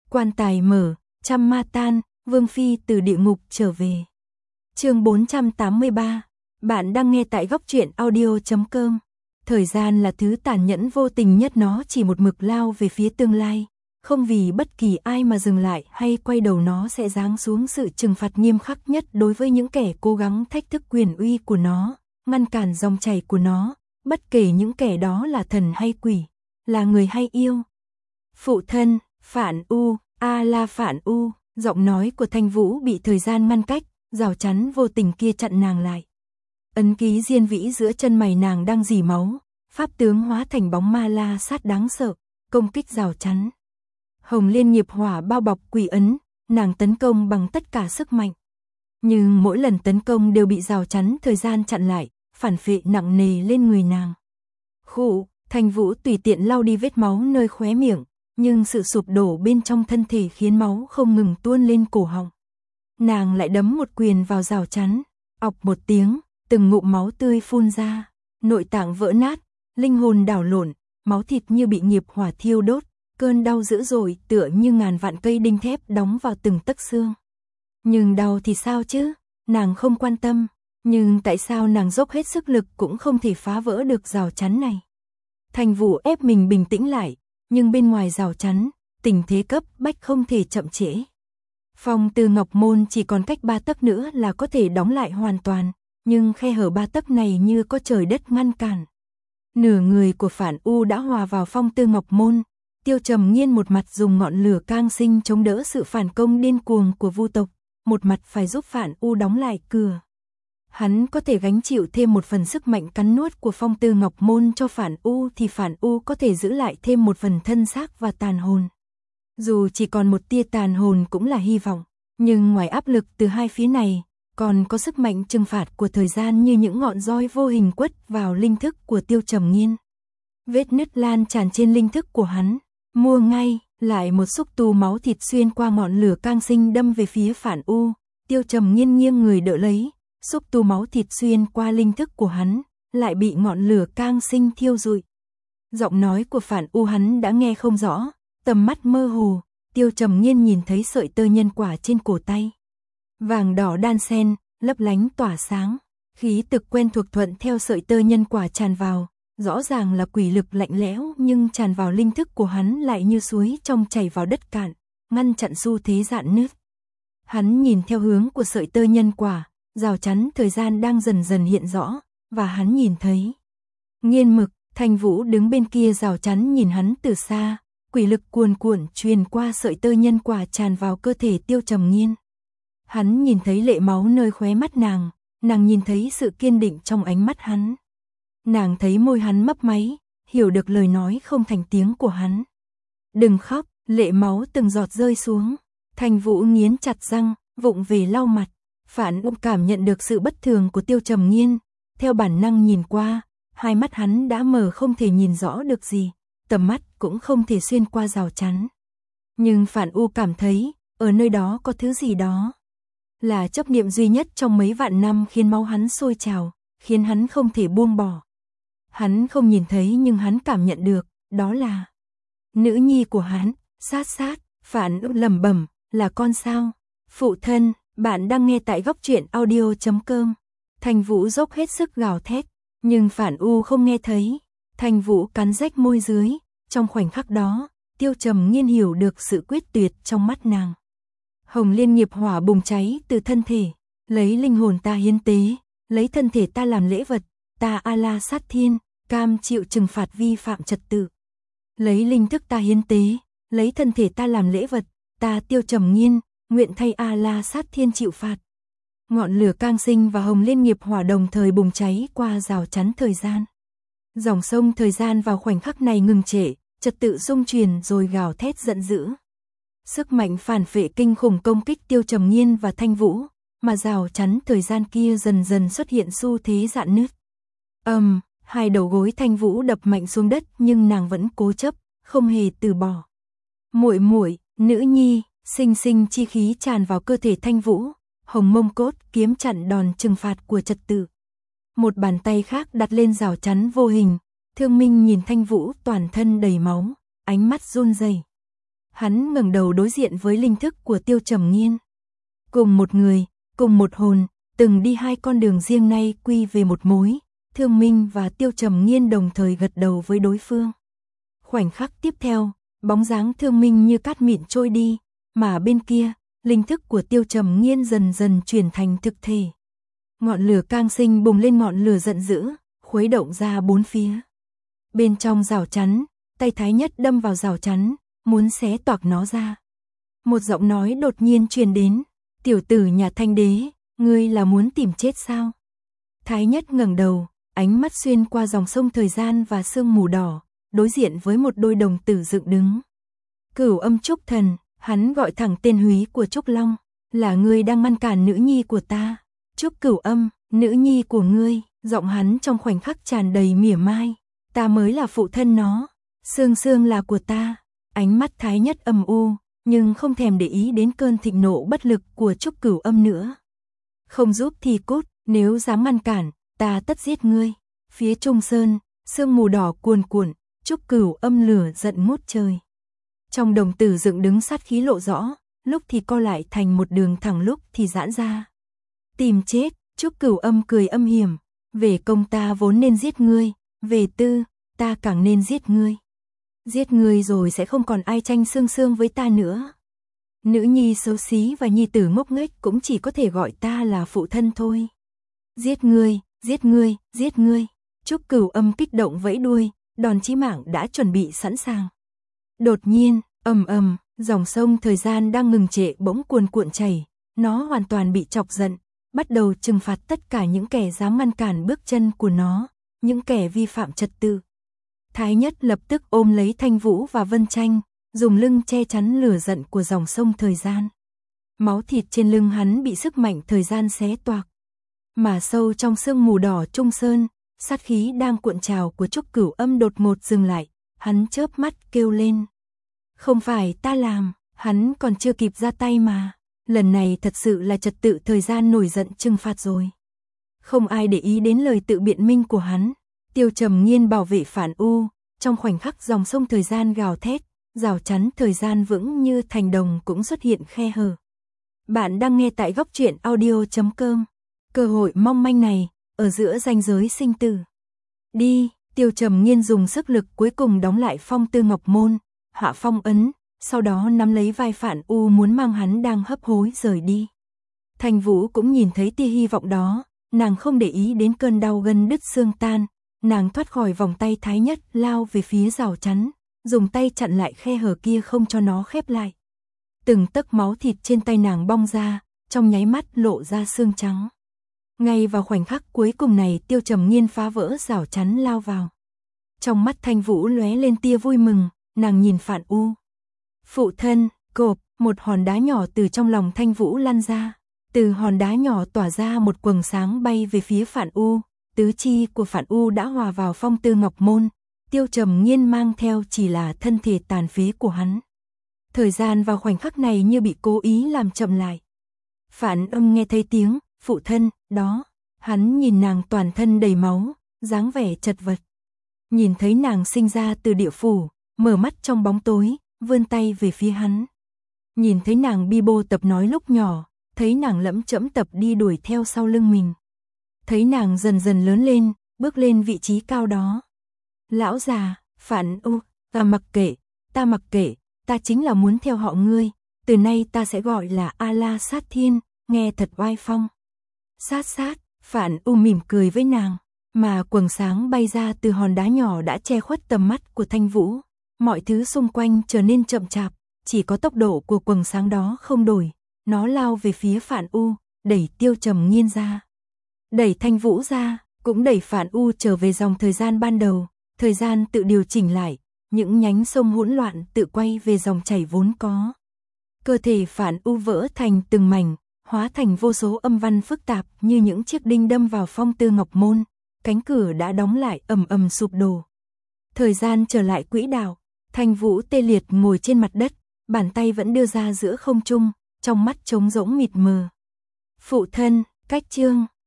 Quan tài mở, trăm ma tan, Vương Phi từ địa ngục trở về. Chương 483. Bạn đang nghe tại góc truyện audio.com. Thời gian là thứ tàn nhẫn vô tình nhất, nó chỉ một mực lao về phía tương lai, không vì bất kỳ ai mà dừng lại hay quay đầu, nó sẽ giáng xuống sự trừng phạt nghiêm khắc nhất đối với những kẻ cố gắng thách thức quyền uy của nó, ngăn cản dòng chảy của nó, bất kể những kẻ đó là thần hay quỷ, là người hay yêu. Phụ thân, Phản U, La Phản U. Giọng nói của Thanh Vũ bị thời gian ngăn cách, rào chắn vô tình kia chặn nàng lại. Ấn ký diên vĩ giữa chân mày nàng đang rỉ máu, pháp tướng hóa thành bóng ma la sát đáng sợ, công kích rào chắn. Hồng Liên nghiệp hỏa bao bọc quỷ ấn, nàng tấn công bằng tất cả sức mạnh. Nhưng mỗi lần tấn công đều bị rào chắn thời gian chặn lại, phản phệ nặng nề lên người nàng. Khụ, Thanh Vũ tùy tiện lau đi vết máu nơi khóe miệng, nhưng sự sụp đổ bên trong thân thể khiến máu không ngừng tuôn lên cổ họng. Nàng lại đấm một quyền vào rào chắn, ọc một tiếng, từng ngụm máu tươi phun ra, nội tạng vỡ nát, linh hồn đảo lộn, máu thịt như bị nghiệp hỏa thiêu đốt, cơn đau dữ dội tựa như ngàn vạn cây đinh thép đóng vào từng tấc xương. Nhưng đau thì sao chứ, nàng không quan tâm, nhưng tại sao nàng dốc hết sức lực cũng không thể phá vỡ được rào chắn này. Thanh Vũ ép mình bình tĩnh lại, nhưng bên ngoài rào chắn, tình thế cấp bách không thể chậm trễ. Phong Tư Ngọc Môn chỉ còn cách 3 tấc nữa là có thể đóng lại hoàn toàn, nhưng khe hở 3 tấc này như có trời đất ngăn cản. Nửa người của Phản U đã hòa vào Phong Tư Ngọc Môn, Tiêu Trầm Nghiên một mặt dùng ngọn lửa cang sinh chống đỡ sự phản công điên cuồng của Vu tộc, một mặt phải giúp Phản U đóng lại cửa. Hắn có thể gánh chịu thêm một phần sức mạnh cắn nuốt của Phong Tư Ngọc Môn cho Phản U thì Phản U có thể giữ lại thêm một phần thân xác và tàn hồn. Dù chỉ còn một tia tàn hồn cũng là hy vọng, nhưng ngoài áp lực từ hai phía này, còn có sức mạnh trừng phạt của thời gian như những ngọn roi vô hình quất vào linh thức của Tiêu Trầm Nghiên. Vết nứt lan tràn trên linh thức của hắn, mua ngay, lại một xúc tu máu thịt xuyên qua ngọn lửa cang sinh đâm về phía Phản U. Tiêu Trầm Nghiên nghiêng người đỡ lấy, xúc tu máu thịt xuyên qua linh thức của hắn, lại bị ngọn lửa cang sinh thiêu rụi. Giọng nói của Phản U hắn đã nghe không rõ, tầm mắt mơ hồ, Tiêu Trầm Nghiên nhìn thấy sợi tơ nhân quả trên cổ tay. Vàng đỏ đan xen, lấp lánh tỏa sáng, khí tức quen thuộc thuận theo sợi tơ nhân quả tràn vào, rõ ràng là quỷ lực lạnh lẽo nhưng tràn vào linh thức của hắn lại như suối trong chảy vào đất cạn, ngăn chặn xu thế rạn nứt. Hắn nhìn theo hướng của sợi tơ nhân quả, rào chắn thời gian đang dần dần hiện rõ, và hắn nhìn thấy Nghiên Mực. Thanh Vũ đứng bên kia rào chắn nhìn hắn từ xa, quỷ lực cuồn cuộn truyền qua sợi tơ nhân quả tràn vào cơ thể Tiêu Trầm Nghiên. Hắn nhìn thấy lệ máu nơi khóe mắt nàng nhìn thấy sự kiên định trong ánh mắt hắn. Nàng thấy môi hắn mấp máy, hiểu được lời nói không thành tiếng của hắn. Đừng khóc, lệ máu từng giọt rơi xuống. Thanh Vũ nghiến chặt răng, vụng về lau mặt. Phản U cảm nhận được sự bất thường của Tiêu Trầm Nghiên, theo bản năng nhìn qua, hai mắt hắn đã mờ không thể nhìn rõ được gì, tầm mắt cũng không thể xuyên qua rào chắn. Nhưng Phản U cảm thấy, ở nơi đó có thứ gì đó. Là chấp niệm duy nhất trong mấy vạn năm khiến máu hắn sôi trào, khiến hắn không thể buông bỏ. Hắn không nhìn thấy nhưng hắn cảm nhận được, đó là nữ nhi của hắn, Sát Sát. Phản U lẩm bẩm, là con sao? Phụ thân, bạn đang nghe tại góc truyện audio.com. Thanh Vũ dốc hết sức gào thét, nhưng Phản U không nghe thấy. Thanh Vũ cắn rách môi dưới, trong khoảnh khắc đó, Tiêu Trầm Nghiên hiểu được sự quyết tuyệt trong mắt nàng. Hồng Liên nghiệp hỏa bùng cháy từ thân thể, lấy linh hồn ta hiến tế, lấy thân thể ta làm lễ vật, ta La Sát Thiên, cam chịu trừng phạt vi phạm trật tự. Lấy linh thức ta hiến tế, lấy thân thể ta làm lễ vật, ta Tiêu Trầm Nghiên, nguyện thay La Sát Thiên chịu phạt. Ngọn lửa cang sinh và Hồng Liên nghiệp hỏa đồng thời bùng cháy qua rào chắn thời gian. Dòng sông thời gian vào khoảnh khắc này ngừng trệ, trật tự rung chuyển rồi gào thét giận dữ. Sức mạnh phản phệ kinh khủng công kích Tiêu Trầm Nghiên và Thanh Vũ, mà rào chắn thời gian kia dần dần xuất hiện xu thế rạn nứt. Hai đầu gối Thanh Vũ đập mạnh xuống đất nhưng nàng vẫn cố chấp, không hề từ bỏ. Muội muội, nữ nhi, sinh sinh chi khí tràn vào cơ thể Thanh Vũ, hồng mông cốt kiếm chặn đòn trừng phạt của trật tự. Một bàn tay khác đặt lên rào chắn vô hình, Thương Minh nhìn Thanh Vũ toàn thân đầy máu, ánh mắt run rẩy. Hắn ngẩng đầu đối diện với linh thức của Tiêu Trầm Nghiên. Cùng một người, cùng một hồn, từng đi hai con đường riêng nay quy về một mối. Thương Minh và Tiêu Trầm Nghiên đồng thời gật đầu với đối phương. Khoảnh khắc tiếp theo, bóng dáng Thương Minh như cát mịn trôi đi, mà bên kia, linh thức của Tiêu Trầm Nghiên dần dần chuyển thành thực thể. Ngọn lửa càng sinh bùng lên, ngọn lửa giận dữ, khuấy động ra bốn phía. Bên trong rào chắn, tay Thái Nhất đâm vào rào chắn, muốn xé toạc nó ra. Một giọng nói đột nhiên truyền đến, tiểu tử nhà Thanh Đế, ngươi là muốn tìm chết sao? Thái Nhất ngẩng đầu, ánh mắt xuyên qua dòng sông thời gian và sương mù đỏ, đối diện với một đôi đồng tử dựng đứng. Cửu Âm Trúc Thần, hắn gọi thẳng tên húy của Trúc Long, là ngươi đang ngăn cản nữ nhi của ta. Trúc Cửu Âm, nữ nhi của ngươi, giọng hắn trong khoảnh khắc tràn đầy mỉa mai. Ta mới là phụ thân nó, Sương Sương là của ta. Ánh mắt Thái Nhất âm u, nhưng không thèm để ý đến cơn thịnh nộ bất lực của Trúc Cửu Âm nữa. Không giúp thì cút, nếu dám ngăn cản, ta tất giết ngươi. Phía Trung Sơn, sương mù đỏ cuồn cuộn, Trúc Cửu Âm lửa giận ngút trời. Trong đồng tử dựng đứng sát khí lộ rõ, lúc thì co lại thành một đường thẳng, lúc thì giãn ra. Tìm chết, Trúc Cửu Âm cười âm hiểm, về công ta vốn nên giết ngươi, về tư, ta càng nên giết ngươi. Giết ngươi rồi sẽ không còn ai tranh Sương Sương với ta nữa. Nữ nhi xấu xí và nhi tử ngốc nghếch cũng chỉ có thể gọi ta là phụ thân thôi. Giết ngươi, giết ngươi, giết ngươi. Trúc Cửu Âm kích động vẫy đuôi, đòn chí mạng đã chuẩn bị sẵn sàng. Đột nhiên, ầm ầm, dòng sông thời gian đang ngừng trệ bỗng cuồn cuộn chảy, nó hoàn toàn bị chọc giận, bắt đầu trừng phạt tất cả những kẻ dám ngăn cản bước chân của nó, những kẻ vi phạm trật tự. Thái Nhất lập tức ôm lấy Thanh Vũ và Vân Tranh, dùng lưng che chắn lửa giận của dòng sông thời gian. Máu thịt trên lưng hắn bị sức mạnh thời gian xé toạc. Mà sâu trong sương mù đỏ Trung Sơn, sát khí đang cuộn trào của Trúc Cửu Âm đột ngột dừng lại, hắn chớp mắt kêu lên. Không phải ta làm, hắn còn chưa kịp ra tay mà. Lần này thật sự là trật tự thời gian nổi giận trừng phạt rồi. Không ai để ý đến lời tự biện minh của hắn. Tiêu Trầm Nghiên bảo vệ Phản U, trong khoảnh khắc dòng sông thời gian gào thét, rào chắn thời gian vững như thành đồng cũng xuất hiện khe hở. Bạn đang nghe tại Góc Truyện Audio.com. Cơ hội mong manh này, ở giữa ranh giới sinh tử. Đi, Tiêu Trầm Nghiên dùng sức lực cuối cùng đóng lại phong tư ngọc môn, hạ phong ấn, sau đó nắm lấy vai Phản U muốn mang hắn đang hấp hối rời đi. Thanh Vũ cũng nhìn thấy tia hy vọng đó, nàng không để ý đến cơn đau gân đứt xương tan, nàng thoát khỏi vòng tay Thái Nhất lao về phía rào chắn, dùng tay chặn lại khe hở kia không cho nó khép lại. Từng tấc máu thịt trên tay nàng bong ra, trong nháy mắt lộ ra xương trắng. Ngay vào khoảnh khắc cuối cùng này Tiêu Trầm Nghiên phá vỡ rào chắn lao vào. Trong mắt Thanh Vũ lóe lên tia vui mừng, nàng nhìn Phản U. Phụ thân, cộp, một hòn đá nhỏ từ trong lòng Thanh Vũ lăn ra. Từ hòn đá nhỏ tỏa ra một quầng sáng bay về phía Phản U. Tứ chi của Phản U đã hòa vào phong tư ngọc môn. Tiêu Trầm Nghiên mang theo chỉ là thân thể tàn phế của hắn. Thời gian vào khoảnh khắc này như bị cố ý làm chậm lại. Phản Âm nghe thấy tiếng, phụ thân, đó. Hắn nhìn nàng toàn thân đầy máu, dáng vẻ chật vật. Nhìn thấy nàng sinh ra từ địa phủ, mở mắt trong bóng tối, vươn tay về phía hắn. Nhìn thấy nàng bi bô tập nói lúc nhỏ, thấy nàng lẫm chẫm tập đi đuổi theo sau lưng mình. Thấy nàng dần dần lớn lên, bước lên vị trí cao đó. Lão già, Phản U, ta mặc kệ, ta chính là muốn theo họ ngươi, từ nay ta sẽ gọi là A-la Sát Thiên, nghe thật oai phong. Sát, Phản U mỉm cười với nàng, mà quầng sáng bay ra từ hòn đá nhỏ đã che khuất tầm mắt của Thanh Vũ. Mọi thứ xung quanh trở nên chậm chạp, chỉ có tốc độ của quầng sáng đó không đổi. Nó lao về phía Phản U, đẩy Tiêu Trầm Nghiên ra. Đẩy Thanh Vũ ra, cũng đẩy Phản U trở về dòng thời gian ban đầu. Thời gian tự điều chỉnh lại, những nhánh sông hỗn loạn tự quay về dòng chảy vốn có. Cơ thể Phản U vỡ thành từng mảnh, hóa thành vô số âm văn phức tạp như những chiếc đinh đâm vào phong tư ngọc môn. Cánh cửa đã đóng lại ầm ầm sụp đổ. Thời gian trở lại quỹ đạo, Thanh Vũ tê liệt ngồi trên mặt đất, bàn tay vẫn đưa ra giữa không trung, trong mắt trống rỗng mịt mờ. Phụ thân, cách chương